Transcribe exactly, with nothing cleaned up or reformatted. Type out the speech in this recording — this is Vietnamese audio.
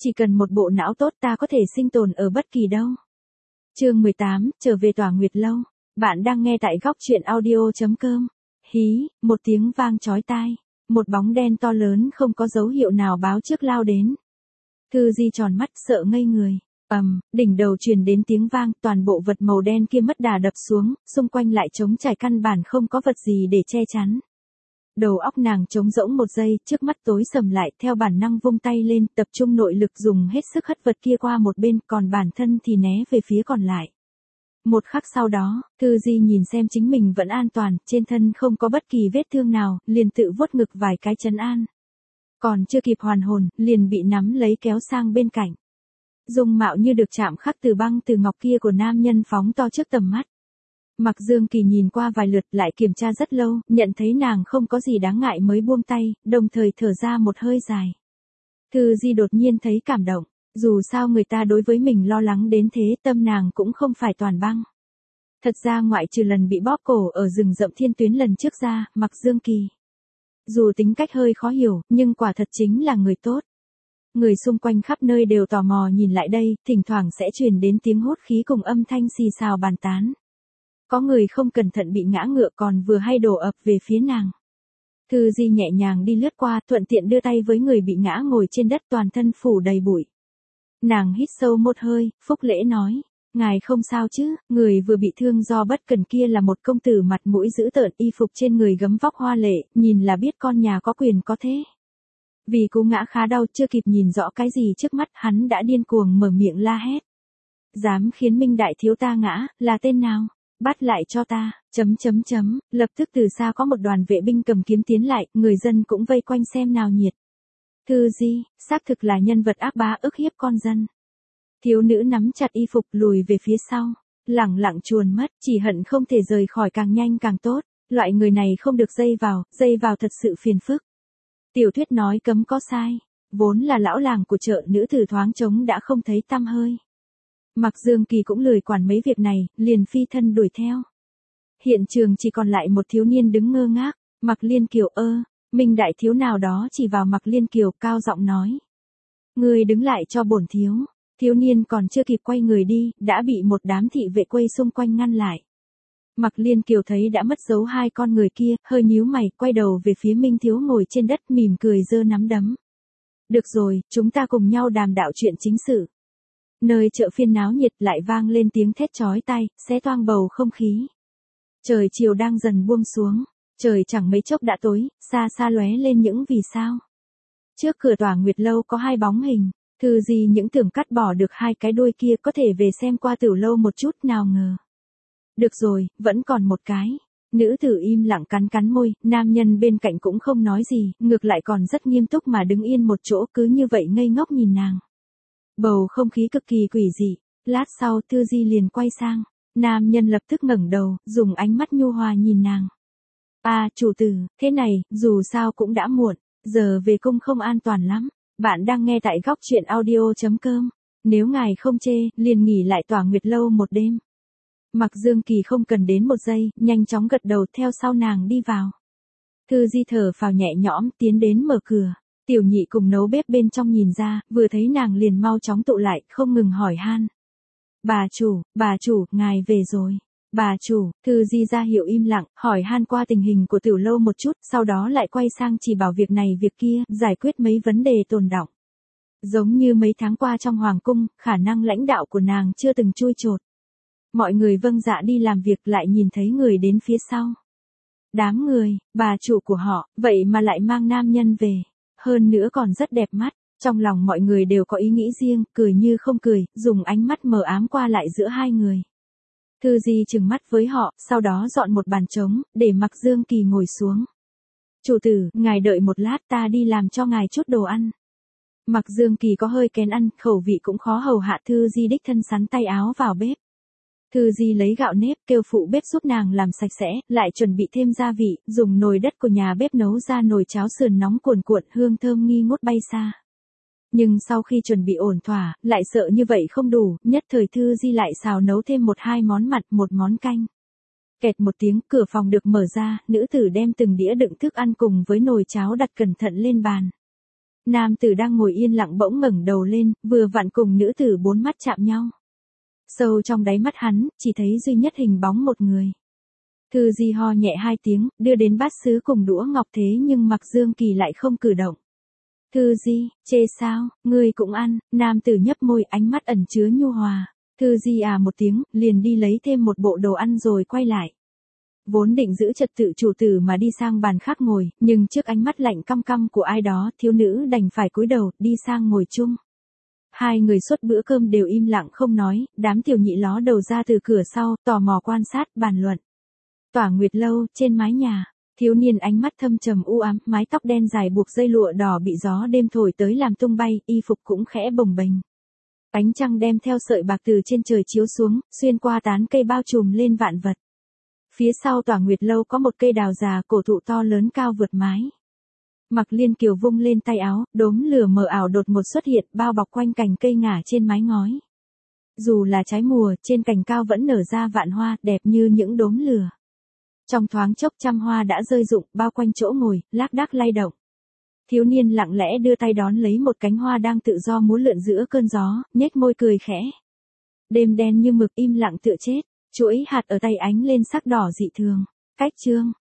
chỉ cần một bộ não tốt ta có thể sinh tồn ở bất kỳ đâu. Chương mười tám, trở về Tỏa Nguyệt Lâu. Bạn đang nghe tại góc truyện audio chấm com. Hí, một tiếng vang chói tai, một bóng đen to lớn không có dấu hiệu nào báo trước lao đến. Thư Di tròn mắt sợ ngây người. Ầm, đỉnh đầu truyền đến tiếng vang, toàn bộ vật màu đen kia mất đà đập xuống, xung quanh lại trống trải căn bản không có vật gì để che chắn. Đầu óc nàng trống rỗng một giây, trước mắt tối sầm lại, theo bản năng vung tay lên, tập trung nội lực dùng hết sức hất vật kia qua một bên, còn bản thân thì né về phía còn lại. Một khắc sau đó, Thư Di nhìn xem chính mình vẫn an toàn, trên thân không có bất kỳ vết thương nào, liền tự vuốt ngực vài cái trấn an. Còn chưa kịp hoàn hồn, liền bị nắm lấy kéo sang bên cạnh. Dung mạo như được chạm khắc từ băng từ ngọc kia của nam nhân phóng to trước tầm mắt. Mặc Dương Kỳ nhìn qua vài lượt lại kiểm tra rất lâu, nhận thấy nàng không có gì đáng ngại mới buông tay, đồng thời thở ra một hơi dài. Thư Di đột nhiên thấy cảm động, dù sao người ta đối với mình lo lắng đến thế, tâm nàng cũng không phải toàn băng. Thật ra ngoại trừ lần bị bóp cổ ở rừng rậm Thiên Tuyến lần trước ra, Mặc Dương Kỳ, dù tính cách hơi khó hiểu, nhưng quả thật chính là người tốt. Người xung quanh khắp nơi đều tò mò nhìn lại đây, thỉnh thoảng sẽ truyền đến tiếng hốt khí cùng âm thanh xì xào bàn tán. Có người không cẩn thận bị ngã ngựa còn vừa hay đổ ập về phía nàng. Thư Di nhẹ nhàng đi lướt qua, thuận tiện đưa tay với người bị ngã ngồi trên đất toàn thân phủ đầy bụi. Nàng hít sâu một hơi, phúc lễ nói, ngài không sao chứ? Người vừa bị thương do bất cần kia là một công tử mặt mũi dữ tợn, y phục trên người gấm vóc hoa lệ, nhìn là biết con nhà có quyền có thế. Vì cú ngã khá đau, chưa kịp nhìn rõ cái gì trước mắt, hắn đã điên cuồng mở miệng la hét. Dám khiến Minh đại thiếu ta ngã, là tên nào? Bắt lại cho ta, chấm chấm chấm, lập tức từ xa có một đoàn vệ binh cầm kiếm tiến lại, người dân cũng vây quanh xem nào nhiệt. Thư Di, xác thực là nhân vật ác bá ức hiếp con dân. Thiếu nữ nắm chặt y phục lùi về phía sau, lẳng lặng chuồn mất, chỉ hận không thể rời khỏi càng nhanh càng tốt, loại người này không được dây vào, dây vào thật sự phiền phức. Tiểu thuyết nói cấm có sai, vốn là lão làng của chợ nữ tử thoáng trống đã không thấy tăm hơi. Mặc Dương Kỳ cũng lười quản mấy việc này, liền phi thân đuổi theo. Hiện trường chỉ còn lại một thiếu niên đứng ngơ ngác, Mặc Liên Kiều ơ, Minh đại thiếu nào đó chỉ vào Mặc Liên Kiều cao giọng nói. Ngươi đứng lại cho bổn thiếu. Thiếu niên còn chưa kịp quay người đi, đã bị một đám thị vệ quây xung quanh ngăn lại. Mặc Liên Kiều thấy đã mất dấu hai con người kia, hơi nhíu mày, quay đầu về phía Minh thiếu ngồi trên đất mỉm cười giơ nắm đấm. Được rồi, chúng ta cùng nhau đàm đạo chuyện chính sự. Nơi chợ phiên náo nhiệt lại vang lên tiếng thét chói tai, xé toang bầu không khí. Trời chiều đang dần buông xuống, trời chẳng mấy chốc đã tối, xa xa lóe lên những vì sao. Trước cửa Tỏa Nguyệt Lâu có hai bóng hình, Thư Di những tưởng cắt bỏ được hai cái đuôi kia có thể về xem qua Tiểu Lâu một chút, nào ngờ. Được rồi, vẫn còn một cái. Nữ tử im lặng cắn cắn môi, nam nhân bên cạnh cũng không nói gì, ngược lại còn rất nghiêm túc mà đứng yên một chỗ, cứ như vậy ngây ngốc nhìn nàng. Bầu không khí cực kỳ quỷ dị, lát sau Thư Di liền quay sang, nam nhân lập tức ngẩng đầu, dùng ánh mắt nhu hòa nhìn nàng. À, chủ tử, thế này, dù sao cũng đã muộn, giờ về cung không an toàn lắm, bạn đang nghe tại góc truyện audio chấm com, nếu ngài không chê, liền nghỉ lại Tỏa Nguyệt Lâu một đêm. Mặc Dương Kỳ không cần đến một giây, nhanh chóng gật đầu theo sau nàng đi vào. Thư Di thở phào nhẹ nhõm, tiến đến mở cửa. Tiểu nhị cùng nấu bếp bên trong nhìn ra, vừa thấy nàng liền mau chóng tụ lại, không ngừng hỏi han. Bà chủ, bà chủ, ngài về rồi. Bà chủ, Thư Di ra hiệu im lặng, hỏi han qua tình hình của Tiểu Lâu một chút, sau đó lại quay sang chỉ bảo việc này việc kia, giải quyết mấy vấn đề tồn đọng. Giống như mấy tháng qua trong Hoàng cung, khả năng lãnh đạo của nàng chưa từng chui chột. Mọi người vâng dạ đi làm việc lại nhìn thấy người đến phía sau. Đám người, bà chủ của họ, vậy mà lại mang nam nhân về. Hơn nữa còn rất đẹp mắt, trong lòng mọi người đều có ý nghĩ riêng, cười như không cười, dùng ánh mắt mờ ám qua lại giữa hai người. Thư Di trừng mắt với họ, sau đó dọn một bàn trống, để Mặc Dương Kỳ ngồi xuống. Chủ tử, ngài đợi một lát ta đi làm cho ngài chút đồ ăn. Mặc Dương Kỳ có hơi kén ăn, khẩu vị cũng khó hầu hạ, Thư Di đích thân sắn tay áo vào bếp. Thư Di lấy gạo nếp kêu phụ bếp giúp nàng làm sạch sẽ, lại chuẩn bị thêm gia vị, dùng nồi đất của nhà bếp nấu ra nồi cháo sườn nóng cuồn cuộn, hương thơm nghi ngút bay xa. Nhưng sau khi chuẩn bị ổn thỏa, lại sợ như vậy không đủ, nhất thời Thư Di lại xào nấu thêm một hai món mặn, một món canh. Kẹt một tiếng, cửa phòng được mở ra, nữ tử đem từng đĩa đựng thức ăn cùng với nồi cháo đặt cẩn thận lên bàn. Nam tử đang ngồi yên lặng bỗng ngẩng đầu lên, vừa vặn cùng nữ tử bốn mắt chạm nhau. Sâu trong đáy mắt hắn, chỉ thấy duy nhất hình bóng một người. Thư Di ho nhẹ hai tiếng, đưa đến bát sứ cùng đũa ngọc thế nhưng Mạc Dương Kỳ lại không cử động. Thư Di, chê sao, ngươi cũng ăn, nam tử nhấp môi ánh mắt ẩn chứa nhu hòa. Thư Di à một tiếng, liền đi lấy thêm một bộ đồ ăn rồi quay lại. Vốn định giữ trật tự chủ tử mà đi sang bàn khác ngồi, nhưng trước ánh mắt lạnh căm căm của ai đó, thiếu nữ đành phải cúi đầu, đi sang ngồi chung. Hai người suốt bữa cơm đều im lặng không nói, đám tiểu nhị ló đầu ra từ cửa sau, tò mò quan sát, bàn luận. Tỏa Nguyệt lâu, trên mái nhà, thiếu niên ánh mắt thâm trầm u ám, mái tóc đen dài buộc dây lụa đỏ bị gió đêm thổi tới làm tung bay, y phục cũng khẽ bồng bềnh. Ánh trăng đem theo sợi bạc từ trên trời chiếu xuống, xuyên qua tán cây bao trùm lên vạn vật. Phía sau Tỏa Nguyệt lâu có một cây đào già cổ thụ to lớn cao vượt mái. Mặc Liên Kiều vung lên tay áo, đốm lửa mờ ảo đột ngột xuất hiện, bao bọc quanh cành cây ngả trên mái ngói. Dù là trái mùa, trên cành cao vẫn nở ra vạn hoa, đẹp như những đốm lửa. Trong thoáng chốc trăm hoa đã rơi rụng, bao quanh chỗ ngồi, lác đác lay động. Thiếu niên lặng lẽ đưa tay đón lấy một cánh hoa đang tự do múa lượn giữa cơn gió, nhếch môi cười khẽ. Đêm đen như mực im lặng tựa chết, chuỗi hạt ở tay ánh lên sắc đỏ dị thường. Cách chương